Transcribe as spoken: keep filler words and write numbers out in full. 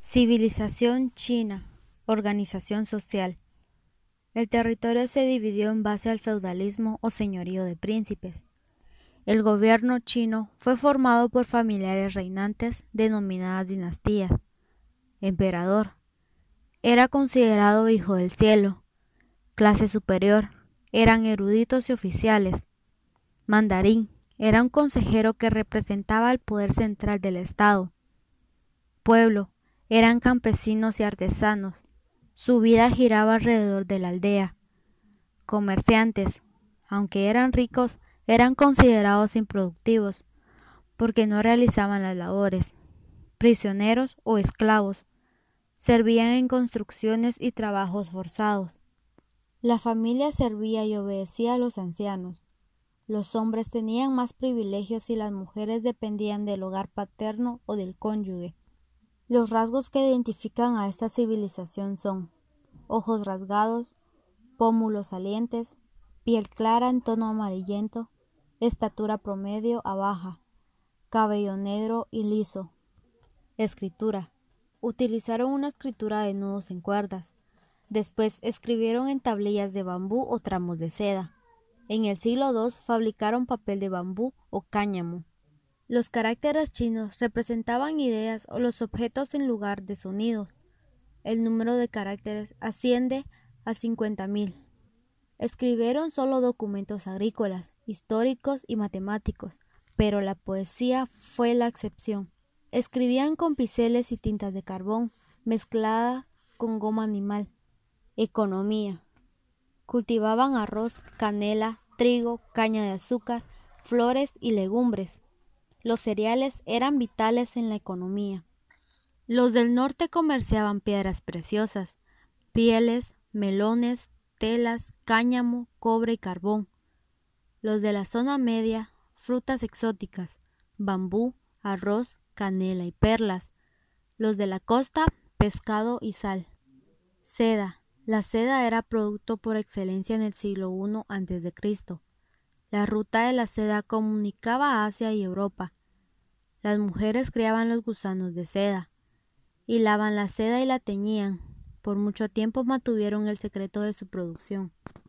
Civilización china. Organización social. El territorio se dividió en base al feudalismo o señorío de príncipes. El gobierno chino fue formado por familiares reinantes denominadas dinastías. Emperador. Era considerado hijo del cielo. Clase superior. Eran eruditos y oficiales. Mandarín. Era un consejero que representaba el poder central del Estado. Pueblo. Eran campesinos y artesanos. Su vida giraba alrededor de la aldea. Comerciantes. Aunque eran ricos, eran considerados improductivos, porque no realizaban las labores. Prisioneros o esclavos. Servían en construcciones y trabajos forzados. La familia servía y obedecía a los ancianos. Los hombres tenían más privilegios y las mujeres dependían del hogar paterno o del cónyuge. Los rasgos que identifican a esta civilización son ojos rasgados, pómulos salientes, piel clara en tono amarillento, estatura promedio a baja, cabello negro y liso. Escritura. Utilizaron una escritura de nudos en cuerdas. Después escribieron en tablillas de bambú o tramos de seda. En el siglo segundo fabricaron papel de bambú o cáñamo. Los caracteres chinos representaban ideas o los objetos en lugar de sonidos. El número de caracteres asciende a cincuenta mil. Escribieron solo documentos agrícolas, históricos y matemáticos, pero la poesía fue la excepción. Escribían con pinceles y tintas de carbón, mezcladas con goma animal. Economía. Cultivaban arroz, canela, trigo, caña de azúcar, flores y legumbres. Los cereales eran vitales en la economía. Los del norte comerciaban piedras preciosas, pieles, melones, telas, cáñamo, cobre y carbón. Los de la zona media, frutas exóticas, bambú, arroz, canela y perlas. Los de la costa, pescado y sal. Seda. La seda era producto por excelencia en el siglo primero antes de Cristo. La ruta de la seda comunicaba Asia y Europa. Las mujeres criaban los gusanos de seda, hilaban la seda y la teñían. Por mucho tiempo mantuvieron el secreto de su producción.